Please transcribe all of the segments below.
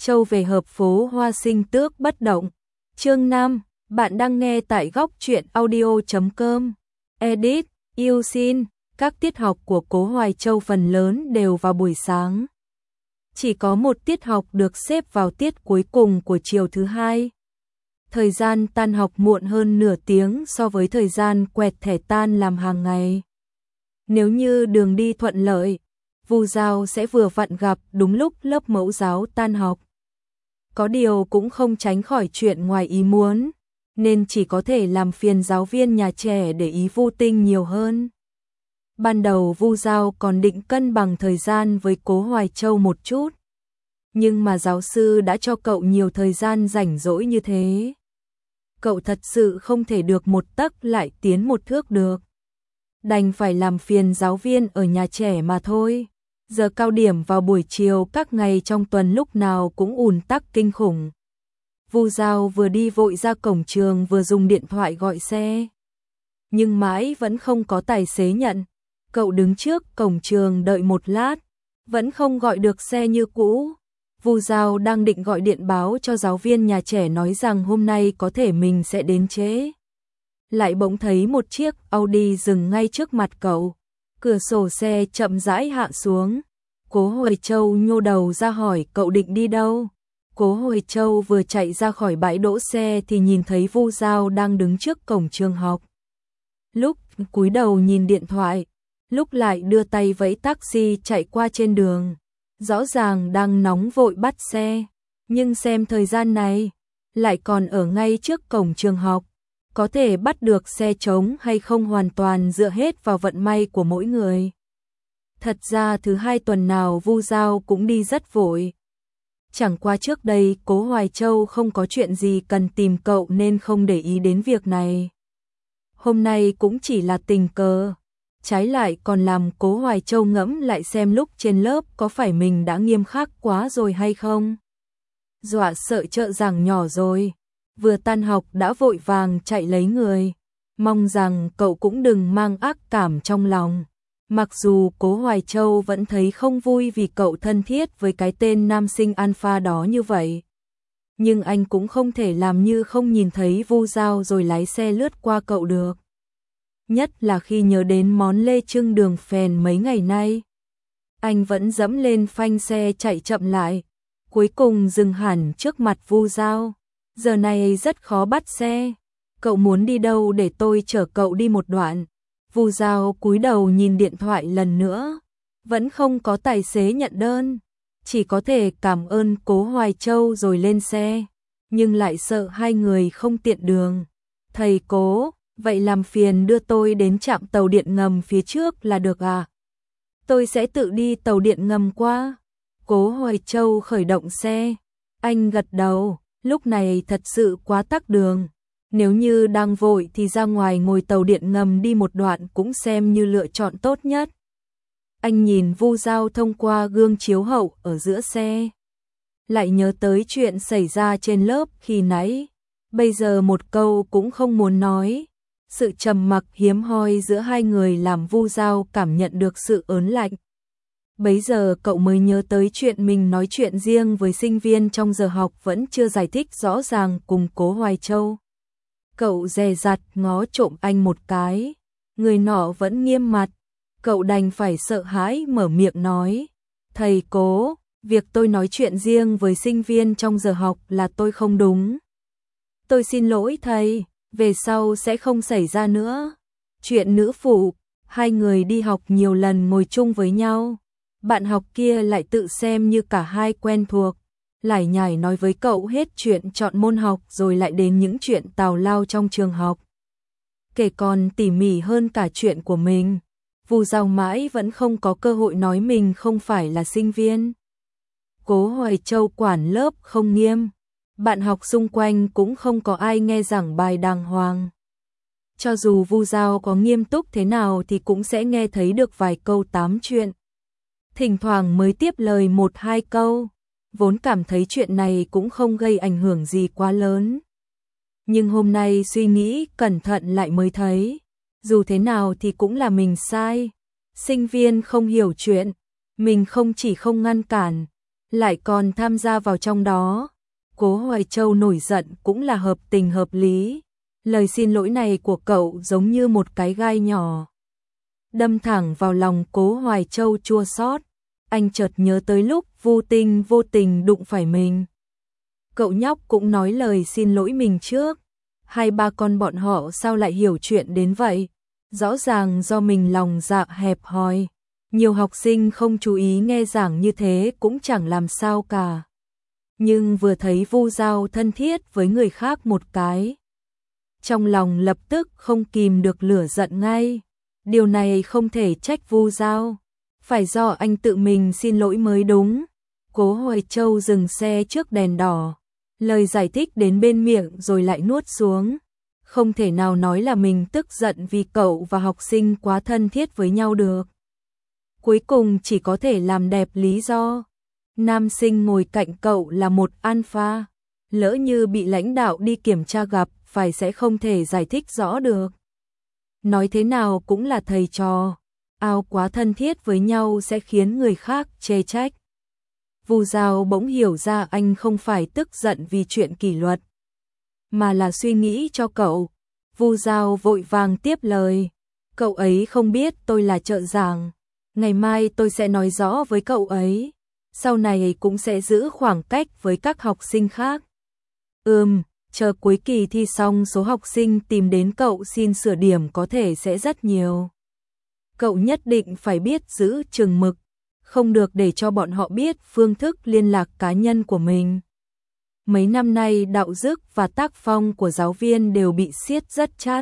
Châu về hợp phố Hoa Sinh Tước bất động. Chương 5, bạn đang nghe tại góc truyện audio.com. Edit, yêu xin, các tiết học của Cố Hoài Châu phần lớn đều vào buổi sáng. Chỉ có một tiết học được xếp vào tiết cuối cùng của chiều thứ hai. Thời gian tan học muộn hơn nửa tiếng so với thời gian quẹt thẻ tan làm hàng ngày. Nếu như đường đi thuận lợi, Vu Giao sẽ vừa vặn gặp đúng lúc lớp mẫu giáo tan học. Có điều cũng không tránh khỏi chuyện ngoài ý muốn, nên chỉ có thể làm phiền giáo viên nhà trẻ để ý Vu Tinh nhiều hơn. Ban đầu Vu Giao còn định cân bằng thời gian với Cố Hoài Châu một chút, nhưng mà giáo sư đã cho cậu nhiều thời gian rảnh rỗi như thế. Cậu thật sự không thể được một tấc lại tiến một thước được. Đành phải làm phiền giáo viên ở nhà trẻ mà thôi. Giờ cao điểm vào buổi chiều các ngày trong tuần lúc nào cũng ùn tắc kinh khủng. Vu Giao vừa đi vội ra cổng trường vừa dùng điện thoại gọi xe. Nhưng mãi vẫn không có tài xế nhận. Cậu đứng trước cổng trường đợi một lát, vẫn không gọi được xe như cũ. Vu Giao đang định gọi điện báo cho giáo viên nhà trẻ nói rằng hôm nay có thể mình sẽ đến trễ. Lại bỗng thấy một chiếc Audi dừng ngay trước mặt cậu. Cửa sổ xe chậm rãi hạ xuống. Cố Hoài Châu nhô đầu ra hỏi cậu định đi đâu. Cố Hoài Châu vừa chạy ra khỏi bãi đỗ xe thì nhìn thấy Vu Giao đang đứng trước cổng trường học. Lúc cúi đầu nhìn điện thoại, lúc lại đưa tay vẫy taxi chạy qua trên đường. Rõ ràng đang nóng vội bắt xe, nhưng xem thời gian này, lại còn ở ngay trước cổng trường học. Có thể bắt được xe trống hay không hoàn toàn dựa hết vào vận may của mỗi người. Thật ra thứ hai tuần nào Vu Giao cũng đi rất vội. Chẳng qua trước đây Cố Hoài Châu không có chuyện gì cần tìm cậu nên không để ý đến việc này. Hôm nay cũng chỉ là tình cờ. Trái lại còn làm Cố Hoài Châu ngẫm lại xem lúc trên lớp có phải mình đã nghiêm khắc quá rồi hay không. Dọa sợ trợ giảng nhỏ rồi. Vừa tan học đã vội vàng chạy lấy người. Mong rằng cậu cũng đừng mang ác cảm trong lòng. Mặc dù Cố Hoài Châu vẫn thấy không vui vì cậu thân thiết với cái tên nam sinh alpha đó như vậy. Nhưng anh cũng không thể làm như không nhìn thấy Vu Giao rồi lái xe lướt qua cậu được. Nhất là khi nhớ đến món lê trưng đường phèn mấy ngày nay. Anh vẫn dẫm lên phanh xe chạy chậm lại. Cuối cùng dừng hẳn trước mặt Vu Giao. Giờ này rất khó bắt xe. Cậu muốn đi đâu để tôi chở cậu đi một đoạn? Vu Giao cúi đầu nhìn điện thoại lần nữa. Vẫn không có tài xế nhận đơn. Chỉ có thể cảm ơn Cố Hoài Châu rồi lên xe. Nhưng lại sợ hai người không tiện đường. Thầy Cố, vậy làm phiền đưa tôi đến trạm tàu điện ngầm phía trước là được à? Tôi sẽ tự đi tàu điện ngầm qua. Cố Hoài Châu khởi động xe. Anh gật đầu. Lúc này thật sự quá tắc đường. Nếu như đang vội thì ra ngoài ngồi tàu điện ngầm đi một đoạn cũng xem như lựa chọn tốt nhất. Anh nhìn Vu Giao thông qua gương chiếu hậu ở giữa xe. Lại nhớ tới chuyện xảy ra trên lớp khi nãy. Bây giờ một câu cũng không muốn nói. Sự trầm mặc hiếm hoi giữa hai người làm Vu Giao cảm nhận được sự ớn lạnh. Bấy giờ cậu mới nhớ tới chuyện mình nói chuyện riêng với sinh viên trong giờ học vẫn chưa giải thích rõ ràng cùng Cố Hoài Châu. Cậu dè dặt ngó trộm anh một cái. Người nọ vẫn nghiêm mặt. Cậu đành phải sợ hãi mở miệng nói. Thầy Cố, việc tôi nói chuyện riêng với sinh viên trong giờ học là tôi không đúng. Tôi xin lỗi thầy, về sau sẽ không xảy ra nữa. Chuyện nữ phụ, hai người đi học nhiều lần ngồi chung với nhau. Bạn học kia lại tự xem như cả hai quen thuộc. Lải nhải nói với cậu hết chuyện chọn môn học rồi lại đến những chuyện tào lao trong trường học. Kể còn tỉ mỉ hơn cả chuyện của mình. Vu Giao mãi vẫn không có cơ hội nói mình không phải là sinh viên. Cố Hoài Châu quản lớp không nghiêm. Bạn học xung quanh cũng không có ai nghe giảng bài đàng hoàng. Cho dù Vu Giao có nghiêm túc thế nào thì cũng sẽ nghe thấy được vài câu tám chuyện. Thỉnh thoảng mới tiếp lời một hai câu. Vốn cảm thấy chuyện này cũng không gây ảnh hưởng gì quá lớn. Nhưng hôm nay suy nghĩ cẩn thận lại mới thấy. Dù thế nào thì cũng là mình sai. Sinh viên không hiểu chuyện. Mình không chỉ không ngăn cản, lại còn tham gia vào trong đó. Cố Hoài Châu nổi giận cũng là hợp tình hợp lý. Lời xin lỗi này của cậu giống như một cái gai nhỏ, đâm thẳng vào lòng Cố Hoài Châu chua xót. Anh chợt nhớ tới lúc Vu Tinh vô tình đụng phải mình. Cậu nhóc cũng nói lời xin lỗi mình trước. Hai ba con bọn họ sao lại hiểu chuyện đến vậy? Rõ ràng do mình lòng dạ hẹp hòi. Nhiều học sinh không chú ý nghe giảng như thế cũng chẳng làm sao cả. Nhưng vừa thấy Vu Giao thân thiết với người khác một cái, trong lòng lập tức không kìm được lửa giận ngay. Điều này không thể trách Vu Giao, phải do anh tự mình xin lỗi mới đúng. Cố Hoài Châu dừng xe trước đèn đỏ, lời giải thích đến bên miệng rồi lại nuốt xuống. Không thể nào nói là mình tức giận vì cậu và học sinh quá thân thiết với nhau được. Cuối cùng chỉ có thể làm đẹp lý do. Nam sinh ngồi cạnh cậu là một alpha, lỡ như bị lãnh đạo đi kiểm tra gặp phải sẽ không thể giải thích rõ được. Nói thế nào cũng là thầy trò, ao quá thân thiết với nhau sẽ khiến người khác chê trách. Vu Giao bỗng hiểu ra anh không phải tức giận vì chuyện kỷ luật, mà là suy nghĩ cho cậu. Vu Giao vội vàng tiếp lời, cậu ấy không biết tôi là trợ giảng, ngày mai tôi sẽ nói rõ với cậu ấy, sau này cũng sẽ giữ khoảng cách với các học sinh khác. Chờ cuối kỳ thi xong số học sinh tìm đến cậu xin sửa điểm có thể sẽ rất nhiều. Cậu nhất định phải biết giữ chừng mực, không được để cho bọn họ biết phương thức liên lạc cá nhân của mình. Mấy năm nay đạo đức và tác phong của giáo viên đều bị siết rất chặt.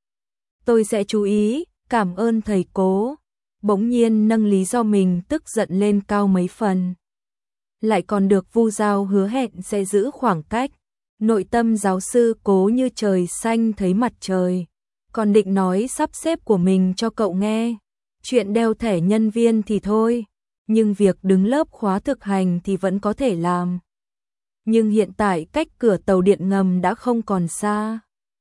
Tôi sẽ chú ý, cảm ơn thầy Cố. Bỗng nhiên nâng lý do mình tức giận lên cao mấy phần. Lại còn được Vu Giao hứa hẹn sẽ giữ khoảng cách. Nội tâm giáo sư Cố như trời xanh thấy mặt trời. Còn định nói sắp xếp của mình cho cậu nghe. Chuyện đeo thẻ nhân viên thì thôi, nhưng việc đứng lớp khóa thực hành thì vẫn có thể làm. Nhưng hiện tại cách cửa tàu điện ngầm đã không còn xa.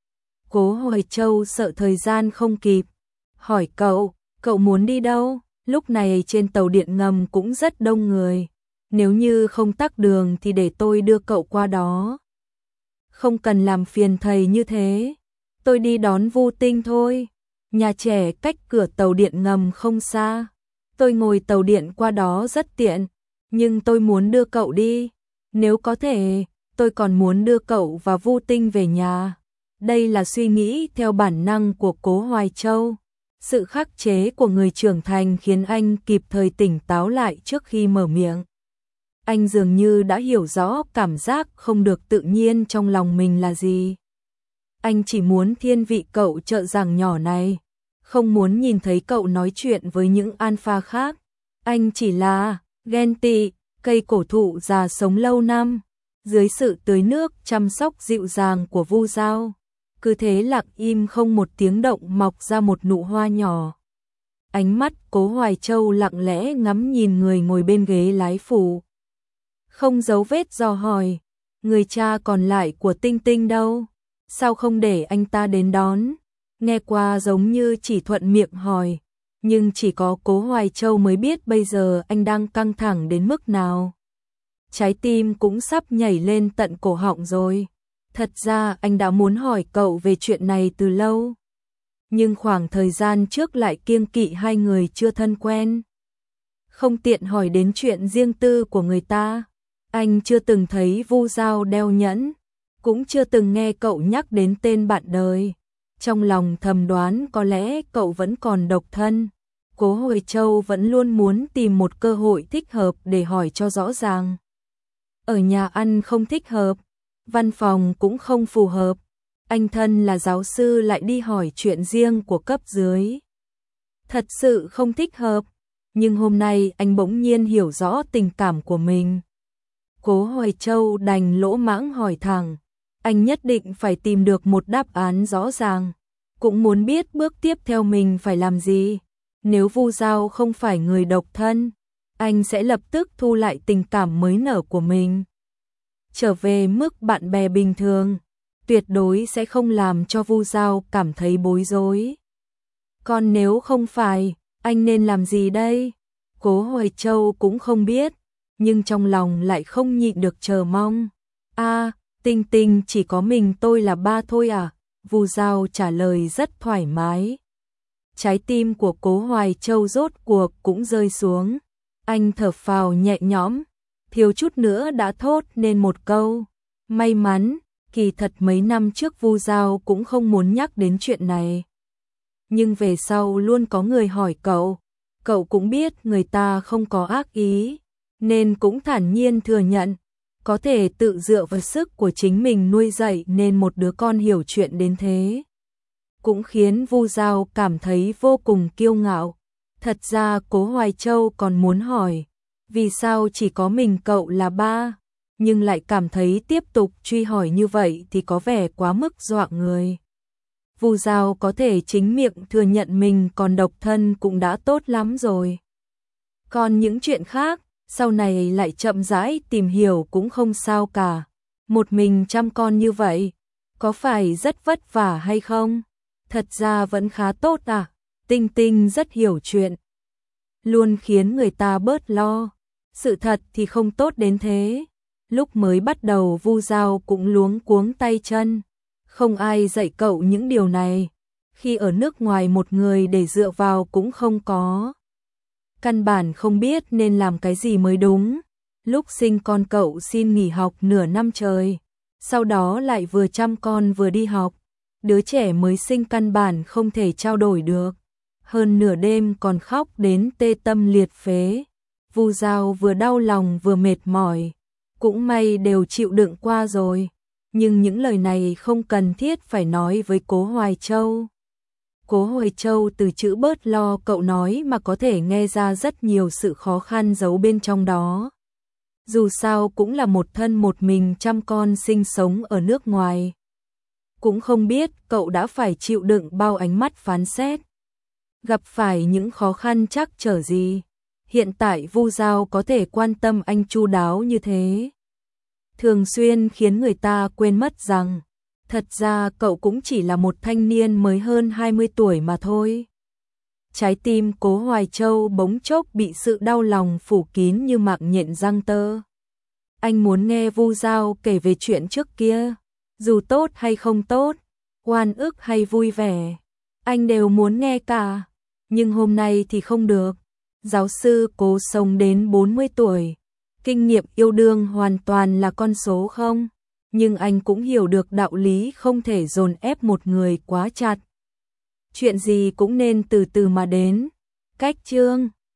Cố Hoài Châu sợ thời gian không kịp, hỏi cậu muốn đi đâu? Lúc này trên tàu điện ngầm cũng rất đông người. Nếu như không tắc đường thì để tôi đưa cậu qua đó. Không cần làm phiền thầy như thế. Tôi đi đón Vu Tinh thôi. Nhà trẻ cách cửa tàu điện ngầm không xa. Tôi ngồi tàu điện qua đó rất tiện. Nhưng tôi muốn đưa cậu đi. Nếu có thể, tôi còn muốn đưa cậu và Vu Tinh về nhà. Đây là suy nghĩ theo bản năng của Cố Hoài Châu. Sự khắc chế của người trưởng thành khiến anh kịp thời tỉnh táo lại trước khi mở miệng. Anh dường như đã hiểu rõ cảm giác không được tự nhiên trong lòng mình là gì. Anh chỉ muốn thiên vị cậu trợ giảng nhỏ này, không muốn nhìn thấy cậu nói chuyện với những alpha khác. Anh chỉ là ghen tị, cây cổ thụ già sống lâu năm, dưới sự tưới nước chăm sóc dịu dàng của Vu Giao. Cứ thế lặng im không một tiếng động mọc ra một nụ hoa nhỏ. Ánh mắt Cố Hoài Châu lặng lẽ ngắm nhìn người ngồi bên ghế lái phụ. Không giấu vết dò hỏi, người cha còn lại của Tinh Tinh đâu? Sao không để anh ta đến đón? Nghe qua giống như chỉ thuận miệng hỏi, nhưng chỉ có Cố Hoài Châu mới biết bây giờ anh đang căng thẳng đến mức nào. Trái tim cũng sắp nhảy lên tận cổ họng rồi. Thật ra anh đã muốn hỏi cậu về chuyện này từ lâu. Nhưng khoảng thời gian trước lại kiêng kỵ hai người chưa thân quen. Không tiện hỏi đến chuyện riêng tư của người ta. Anh chưa từng thấy Vu Giao đeo nhẫn, cũng chưa từng nghe cậu nhắc đến tên bạn đời. Trong lòng thầm đoán có lẽ cậu vẫn còn độc thân. Cố Hoài Châu vẫn luôn muốn tìm một cơ hội thích hợp để hỏi cho rõ ràng. Ở nhà ăn không thích hợp, văn phòng cũng không phù hợp. Anh thân là giáo sư lại đi hỏi chuyện riêng của cấp dưới. Thật sự không thích hợp, nhưng hôm nay anh bỗng nhiên hiểu rõ tình cảm của mình. Cố Hoài Châu đành lỗ mãng hỏi thẳng, anh nhất định phải tìm được một đáp án rõ ràng, cũng muốn biết bước tiếp theo mình phải làm gì. Nếu Vu Giao không phải người độc thân, anh sẽ lập tức thu lại tình cảm mới nở của mình. Trở về mức bạn bè bình thường, tuyệt đối sẽ không làm cho Vu Giao cảm thấy bối rối. Còn nếu không phải, anh nên làm gì đây? Cố Hoài Châu cũng không biết. nhưng trong lòng lại không nhịn được chờ mong. A, Tinh Tinh chỉ có mình tôi là ba thôi à? Vu Dao trả lời rất thoải mái. Trái tim của Cố Hoài Châu rốt cuộc cũng rơi xuống. Anh thở phào nhẹ nhõm, thiếu chút nữa đã thốt nên một câu. May mắn, kỳ thật mấy năm trước Vu Dao cũng không muốn nhắc đến chuyện này. Nhưng về sau luôn có người hỏi cậu cũng biết người ta không có ác ý, nên cũng thản nhiên thừa nhận, có thể tự dựa vào sức của chính mình nuôi dạy nên một đứa con hiểu chuyện đến thế. Cũng khiến Vu Dao cảm thấy vô cùng kiêu ngạo. Thật ra Cố Hoài Châu còn muốn hỏi, vì sao chỉ có mình cậu là ba, nhưng lại cảm thấy tiếp tục truy hỏi như vậy thì có vẻ quá mức dọa người. Vu Dao có thể chính miệng thừa nhận mình còn độc thân cũng đã tốt lắm rồi. Còn những chuyện khác, sau này lại chậm rãi tìm hiểu cũng không sao cả. Một mình chăm con như vậy, có phải rất vất vả hay không? Thật ra vẫn khá tốt à? Tinh Tinh rất hiểu chuyện, luôn khiến người ta bớt lo. Sự thật thì không tốt đến thế. Lúc mới bắt đầu Vu Dao cũng luống cuống tay chân. Không ai dạy cậu những điều này. Khi ở nước ngoài một người để dựa vào cũng không có. Căn bản không biết nên làm cái gì mới đúng. Lúc sinh con cậu xin nghỉ học nửa năm trời. Sau đó lại vừa chăm con vừa đi học. Đứa trẻ mới sinh căn bản không thể trao đổi được. Hơn nửa đêm còn khóc đến tê tâm liệt phế. Vu Dao vừa đau lòng vừa mệt mỏi. Cũng may đều chịu đựng qua rồi. Nhưng những lời này không cần thiết phải nói với Cố Hoài Châu. Cố Hoài Châu từ chữ bớt lo cậu nói mà có thể nghe ra rất nhiều sự khó khăn giấu bên trong đó. Dù sao cũng là một thân một mình chăm con sinh sống ở nước ngoài. Cũng không biết cậu đã phải chịu đựng bao ánh mắt phán xét. Gặp phải những khó khăn trắc trở gì. Hiện tại Vu Dao có thể quan tâm anh chu đáo như thế. Thường xuyên khiến người ta quên mất rằng, thật ra cậu cũng chỉ là một thanh niên mới hơn 20 tuổi mà thôi. Trái tim Cố Hoài Châu bỗng chốc bị sự đau lòng phủ kín như mạng nhện răng tơ. Anh muốn nghe Vu Dao kể về chuyện trước kia, dù tốt hay không tốt, oan ức hay vui vẻ, anh đều muốn nghe cả. Nhưng hôm nay thì không được. Giáo sư Cố sống đến 40 tuổi. Kinh nghiệm yêu đương hoàn toàn là con số không, nhưng anh cũng hiểu được đạo lý không thể dồn ép một người quá chặt. Chuyện gì cũng nên từ từ mà đến. Cách chương